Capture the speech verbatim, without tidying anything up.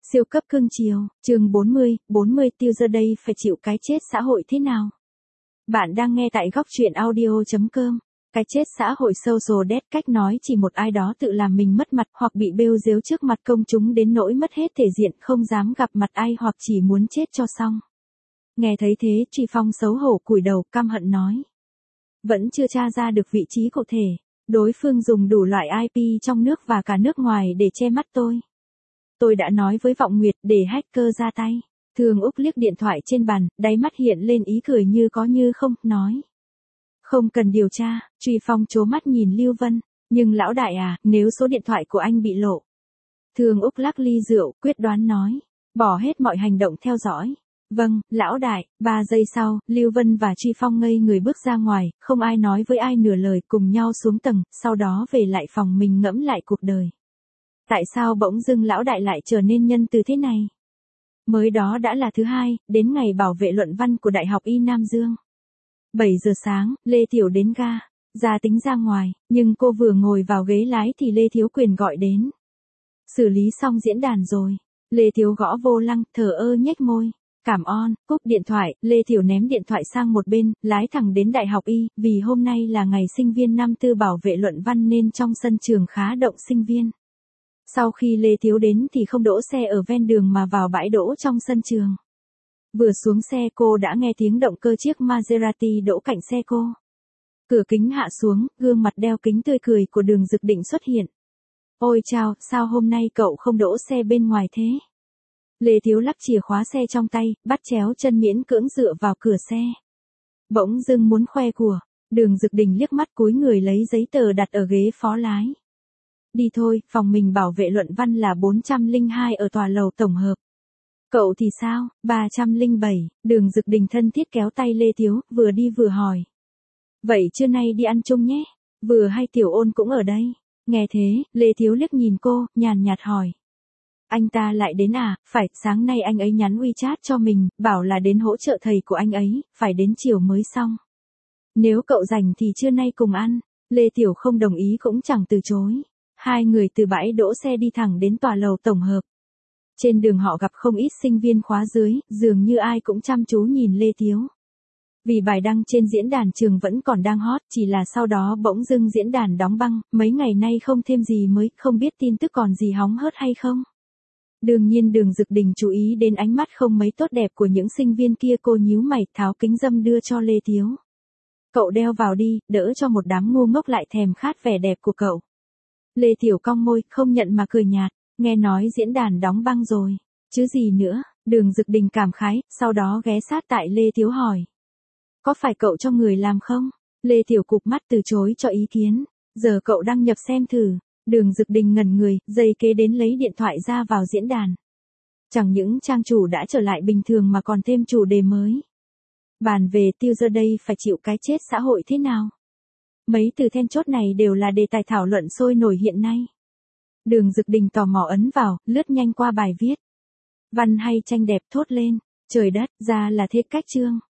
Siêu cấp cưng chiều, chương bốn mươi, bốn mươi tiêu giờ đây phải chịu cái chết xã hội thế nào? Bạn đang nghe tại góc truyện audio chấm com. Cái chết xã hội social death cách nói chỉ một ai đó tự làm mình mất mặt hoặc bị bêu rếu trước mặt công chúng đến nỗi mất hết thể diện không dám gặp mặt ai hoặc chỉ muốn chết cho xong. Nghe thấy thế Truy Phong xấu hổ cúi đầu căm hận nói. Vẫn chưa tra ra được vị trí cụ thể, đối phương dùng đủ loại i pê trong nước và cả nước ngoài để che mắt tôi. Tôi đã nói với Vọng Nguyệt để hacker ra tay. Thường Úc liếc điện thoại trên bàn, đáy mắt hiện lên ý cười như có như không, nói. Không cần điều tra, Truy Phong trố mắt nhìn Lưu Vân, nhưng lão đại à, nếu số điện thoại của anh bị lộ. Thường Úc lắc ly rượu, quyết đoán nói. Bỏ hết mọi hành động theo dõi. Vâng, lão đại. Ba giây sau, Lưu Vân và Truy Phong ngây người bước ra ngoài, không ai nói với ai nửa lời, cùng nhau xuống tầng, sau đó về lại phòng mình ngẫm lại cuộc đời. Tại sao bỗng dưng lão đại lại trở nên nhân từ thế này? Mới đó đã là thứ hai, đến ngày bảo vệ luận văn của Đại học Y Nam Dương. bảy giờ sáng, Lê Tiểu đến ga, ra tính ra ngoài, nhưng cô vừa ngồi vào ghế lái thì Lê Thiếu Quyền gọi đến. Xử lý xong diễn đàn rồi. Lê Thiếu gõ vô lăng, thờ ơ nhếch môi. Cảm ơn, cúp điện thoại, Lê Tiểu ném điện thoại sang một bên, lái thẳng đến Đại học Y, vì hôm nay là ngày sinh viên năm tư bảo vệ luận văn nên trong sân trường khá động sinh viên. Sau khi Lê Thiếu đến thì không đỗ xe ở ven đường mà vào bãi đỗ trong sân trường. Vừa xuống xe cô đã nghe tiếng động cơ chiếc Maserati đỗ cạnh xe cô. Cửa kính hạ xuống, gương mặt đeo kính tươi cười của Đường Dực Định xuất hiện. Ôi chao, sao hôm nay cậu không đỗ xe bên ngoài thế? Lê Thiếu lắc chìa khóa xe trong tay, bắt chéo chân miễn cưỡng dựa vào cửa xe. Bỗng dưng muốn khoe của, Đường Dực Định liếc mắt cúi người lấy giấy tờ đặt ở ghế phó lái. Đi thôi, phòng mình bảo vệ luận văn là bốn trăm lẻ hai ở tòa lầu tổng hợp. Cậu thì sao? ba trăm lẻ bảy, Đường Dực Định thân thiết kéo tay Lê Thiếu, vừa đi vừa hỏi. Vậy trưa nay đi ăn chung nhé, vừa hay Tiểu Ôn cũng ở đây. Nghe thế, Lê Thiếu liếc nhìn cô, nhàn nhạt hỏi. Anh ta lại đến à? Phải, sáng nay anh ấy nhắn WeChat cho mình, bảo là đến hỗ trợ thầy của anh ấy, phải đến chiều mới xong. Nếu cậu rảnh thì trưa nay cùng ăn. Lê Tiểu không đồng ý cũng chẳng từ chối. Hai người từ bãi đỗ xe đi thẳng đến tòa lầu tổng hợp. Trên đường họ gặp không ít sinh viên khóa dưới, dường như ai cũng chăm chú nhìn Lê Thiếu. Vì bài đăng trên diễn đàn trường vẫn còn đang hot, chỉ là sau đó bỗng dưng diễn đàn đóng băng, mấy ngày nay không thêm gì mới, không biết tin tức còn gì hóng hớt hay không. Đương nhiên Đường Dực Định chú ý đến ánh mắt không mấy tốt đẹp của những sinh viên kia, cô nhíu mày, tháo kính râm đưa cho Lê Thiếu. Cậu đeo vào đi, đỡ cho một đám ngu ngốc lại thèm khát vẻ đẹp của cậu. Lê Tiểu cong môi, không nhận mà cười nhạt, nghe nói diễn đàn đóng băng rồi, chứ gì nữa. Đường Dực Định cảm khái, sau đó ghé sát tại Lê Thiếu hỏi. Có phải cậu cho người làm không? Lê Tiểu cụp mắt từ chối cho ý kiến, giờ cậu đăng nhập xem thử. Đường Dực Định ngẩn người, giây kế đến lấy điện thoại ra vào diễn đàn. Chẳng những trang chủ đã trở lại bình thường mà còn thêm chủ đề mới. Bàn về tiêu giờ đây phải chịu cái chết xã hội thế nào? Mấy từ then chốt này đều là đề tài thảo luận sôi nổi hiện nay. Đường Dực Định tò mò ấn vào, lướt nhanh qua bài viết. Văn hay tranh đẹp thốt lên, trời đất, ra là thế cách chương.